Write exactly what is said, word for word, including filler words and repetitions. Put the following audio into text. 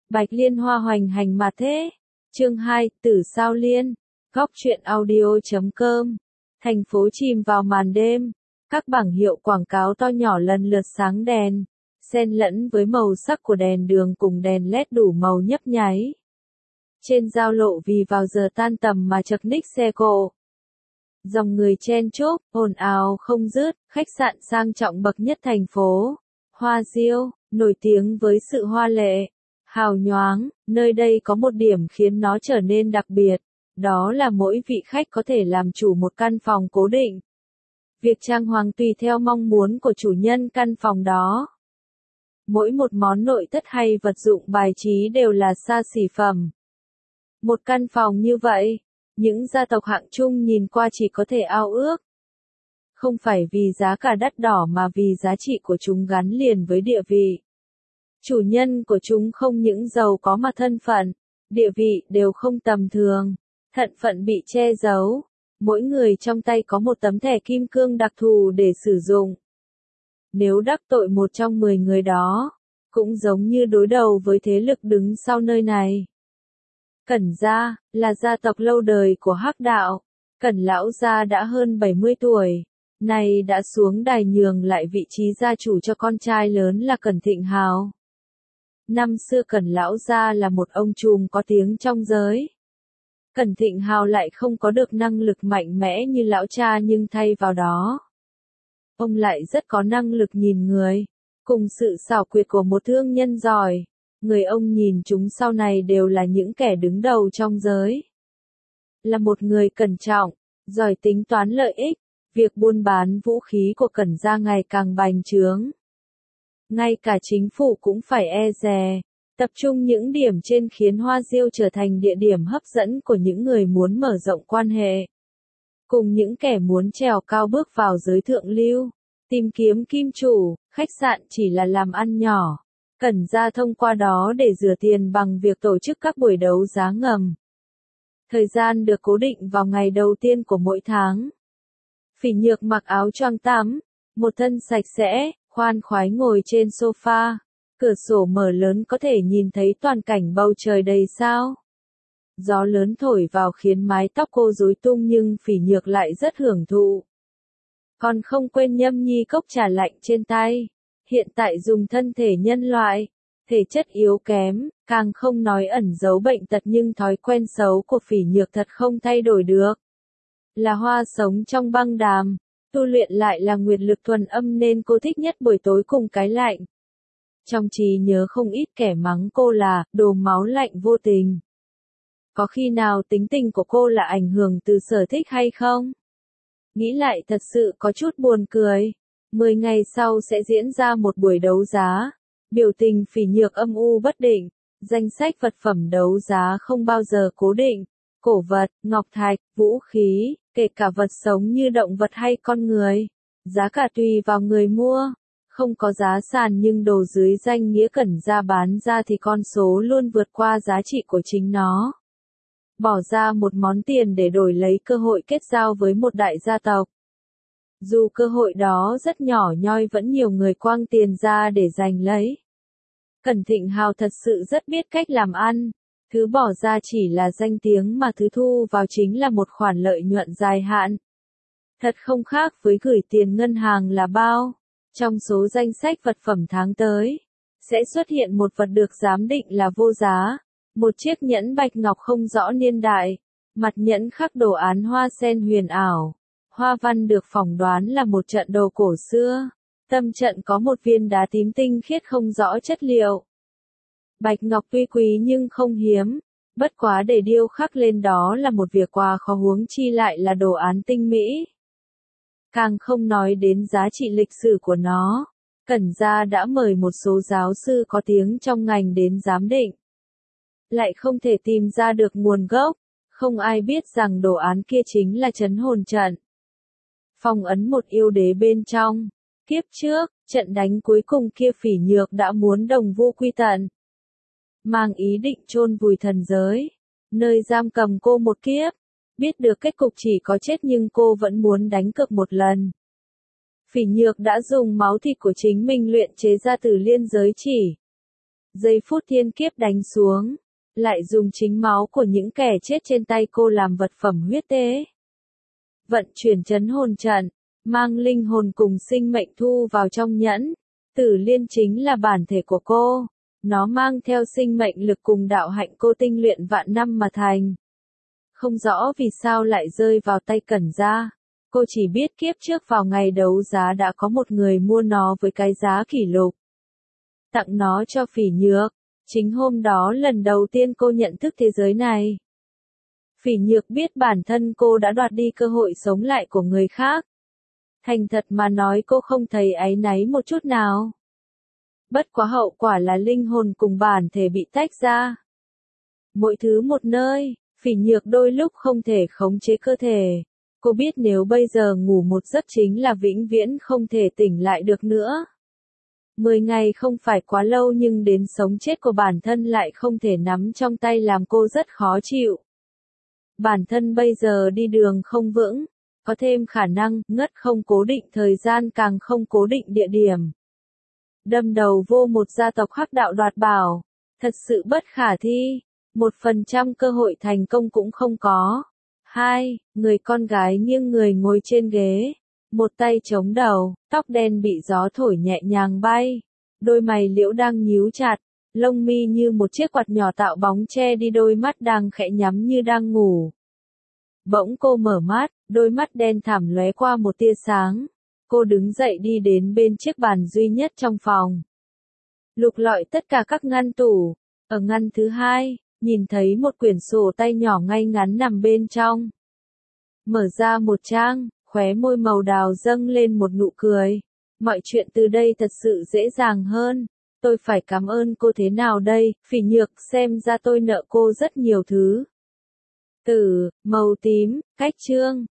Bạch Liên Hoa hoành hành mà thế. Chương hai, Tử Sao Liên. Góc truyện audio chấm com. Thành phố chìm vào màn đêm. Các bảng hiệu quảng cáo to nhỏ lần lượt sáng đèn, xen lẫn với màu sắc của đèn đường cùng đèn led đủ màu nhấp nháy. Trên giao lộ vì vào giờ tan tầm mà chật ních xe cộ. Dòng người chen chúc, ồn ào không dứt, khách sạn sang trọng bậc nhất thành phố. Hoa Diêu, nổi tiếng với sự hoa lệ, hào nhoáng, nơi đây có một điểm khiến nó trở nên đặc biệt, đó là mỗi vị khách có thể làm chủ một căn phòng cố định. Việc trang hoàng tùy theo mong muốn của chủ nhân căn phòng đó. Mỗi một món nội thất hay vật dụng bài trí đều là xa xỉ phẩm. Một căn phòng như vậy, những gia tộc hạng trung nhìn qua chỉ có thể ao ước. Không phải vì giá cả đắt đỏ mà vì giá trị của chúng gắn liền với địa vị. Chủ nhân của chúng không những giàu có mà thân phận, địa vị đều không tầm thường, thân phận bị che giấu. Mỗi người trong tay có một tấm thẻ kim cương đặc thù để sử dụng. Nếu đắc tội một trong mười người đó, cũng giống như đối đầu với thế lực đứng sau nơi này. Cẩn gia, là gia tộc lâu đời của Hắc đạo. Cẩn lão gia đã hơn bảy mươi tuổi, nay đã xuống đài nhường lại vị trí gia chủ cho con trai lớn là Cẩn Thịnh Hào. Năm xưa Cẩn lão gia là một ông trùm có tiếng trong giới. Cẩn Thịnh Hào lại không có được năng lực mạnh mẽ như lão cha nhưng thay vào đó, ông lại rất có năng lực nhìn người, cùng sự xảo quyệt của một thương nhân giỏi. Người ông nhìn chúng sau này đều là những kẻ đứng đầu trong giới. Là một người cẩn trọng, giỏi tính toán lợi ích, việc buôn bán vũ khí của Cẩn gia ngày càng bành trướng. Ngay cả chính phủ cũng phải e dè, tập trung những điểm trên khiến Hoa Diêu trở thành địa điểm hấp dẫn của những người muốn mở rộng quan hệ. Cùng những kẻ muốn trèo cao bước vào giới thượng lưu, tìm kiếm kim chủ, khách sạn chỉ là làm ăn nhỏ. Cẩn gia thông qua đó để rửa tiền bằng việc tổ chức các buổi đấu giá ngầm. Thời gian được cố định vào ngày đầu tiên của mỗi tháng. Phỉ Nhược mặc áo choàng tắm, một thân sạch sẽ, khoan khoái ngồi trên sofa. Cửa sổ mở lớn có thể nhìn thấy toàn cảnh bầu trời đầy sao. Gió lớn thổi vào khiến mái tóc cô rối tung nhưng Phỉ Nhược lại rất hưởng thụ. Còn không quên nhâm nhi cốc trà lạnh trên tay. Hiện tại dùng thân thể nhân loại, thể chất yếu kém, càng không nói ẩn giấu bệnh tật nhưng thói quen xấu của Phỉ Nhược thật không thay đổi được. Là hoa sống trong băng đàm, tu luyện lại là nguyệt lực thuần âm nên cô thích nhất buổi tối cùng cái lạnh. Trong trí nhớ không ít kẻ mắng cô là đồ máu lạnh vô tình. Có khi nào tính tình của cô là ảnh hưởng từ sở thích hay không? Nghĩ lại thật sự có chút buồn cười. Mười ngày sau sẽ diễn ra một buổi đấu giá. Biểu tình Phỉ Nhược âm u bất định. Danh sách vật phẩm đấu giá không bao giờ cố định. Cổ vật, ngọc thạch, vũ khí, kể cả vật sống như động vật hay con người. Giá cả tùy vào người mua. Không có giá sàn nhưng đồ dưới danh nghĩa Cẩn gia bán ra thì con số luôn vượt qua giá trị của chính nó. Bỏ ra một món tiền để đổi lấy cơ hội kết giao với một đại gia tộc. Dù cơ hội đó rất nhỏ nhoi vẫn nhiều người quăng tiền ra để giành lấy. Cẩn Thịnh Hào thật sự rất biết cách làm ăn. Thứ bỏ ra chỉ là danh tiếng mà thứ thu vào chính là một khoản lợi nhuận dài hạn. Thật không khác với gửi tiền ngân hàng là bao. Trong số danh sách vật phẩm tháng tới, sẽ xuất hiện một vật được giám định là vô giá. Một chiếc nhẫn bạch ngọc không rõ niên đại. Mặt nhẫn khắc đồ án hoa sen huyền ảo. Hoa văn được phỏng đoán là một trận đồ cổ xưa. Tâm trận có một viên đá tím tinh khiết không rõ chất liệu. Bạch ngọc tuy quý nhưng không hiếm. Bất quá để điêu khắc lên đó là một việc quá khó huống chi lại là đồ án tinh mỹ. Càng không nói đến giá trị lịch sử của nó. Cẩn gia đã mời một số giáo sư có tiếng trong ngành đến giám định. Lại không thể tìm ra được nguồn gốc. Không ai biết rằng đồ án kia chính là trấn hồn trận. Phong ấn một yêu đế bên trong. Kiếp trước, trận đánh cuối cùng kia Phỉ Nhược đã muốn đồng vu quy tận. Mang ý định chôn vùi thần giới. Nơi giam cầm cô một kiếp. Biết được kết cục chỉ có chết nhưng cô vẫn muốn đánh cược một lần. Phỉ Nhược đã dùng máu thịt của chính mình luyện chế ra Tử Liên giới chỉ. Giây phút thiên kiếp đánh xuống, lại dùng chính máu của những kẻ chết trên tay cô làm vật phẩm huyết tế. Vận chuyển trấn hồn trận, mang linh hồn cùng sinh mệnh thu vào trong nhẫn. Tử liên chính là bản thể của cô, nó mang theo sinh mệnh lực cùng đạo hạnh cô tinh luyện vạn năm mà thành. Không rõ vì sao lại rơi vào tay Cẩn Gia, cô chỉ biết kiếp trước vào ngày đấu giá đã có một người mua nó với cái giá kỷ lục. Tặng nó cho Phỉ Nhược, chính hôm đó lần đầu tiên cô nhận thức thế giới này. Phỉ Nhược biết bản thân cô đã đoạt đi cơ hội sống lại của người khác. Thành thật mà nói cô không thấy áy náy một chút nào. Bất quá hậu quả là linh hồn cùng bản thể bị tách ra. Mỗi thứ một nơi, Phỉ Nhược đôi lúc không thể khống chế cơ thể. Cô biết nếu bây giờ ngủ một giấc chính là vĩnh viễn không thể tỉnh lại được nữa. Mười ngày không phải quá lâu nhưng đến sống chết của bản thân lại không thể nắm trong tay làm cô rất khó chịu. Bản thân bây giờ đi đường không vững, có thêm khả năng ngất không cố định thời gian càng không cố định địa điểm. Đâm đầu vô một gia tộc hắc đạo đoạt bảo, thật sự bất khả thi, một phần trăm cơ hội thành công cũng không có. Hai, người con gái nghiêng người ngồi trên ghế, một tay chống đầu, tóc đen bị gió thổi nhẹ nhàng bay, đôi mày liễu đang nhíu chặt, lông mi như một chiếc quạt nhỏ tạo bóng che đi đôi mắt đang khẽ nhắm như đang ngủ. Bỗng cô mở mắt, đôi mắt đen thẳm lóe qua một tia sáng. Cô đứng dậy đi đến bên chiếc bàn duy nhất trong phòng. Lục lọi tất cả các ngăn tủ. Ở ngăn thứ hai, nhìn thấy một quyển sổ tay nhỏ ngay ngắn nằm bên trong. Mở ra một trang, khóe môi màu đào dâng lên một nụ cười. Mọi chuyện từ đây thật sự dễ dàng hơn. Tôi phải cảm ơn cô thế nào đây, Phỉ Nhược, xem ra tôi nợ cô rất nhiều thứ. Tử, màu tím, cách chương.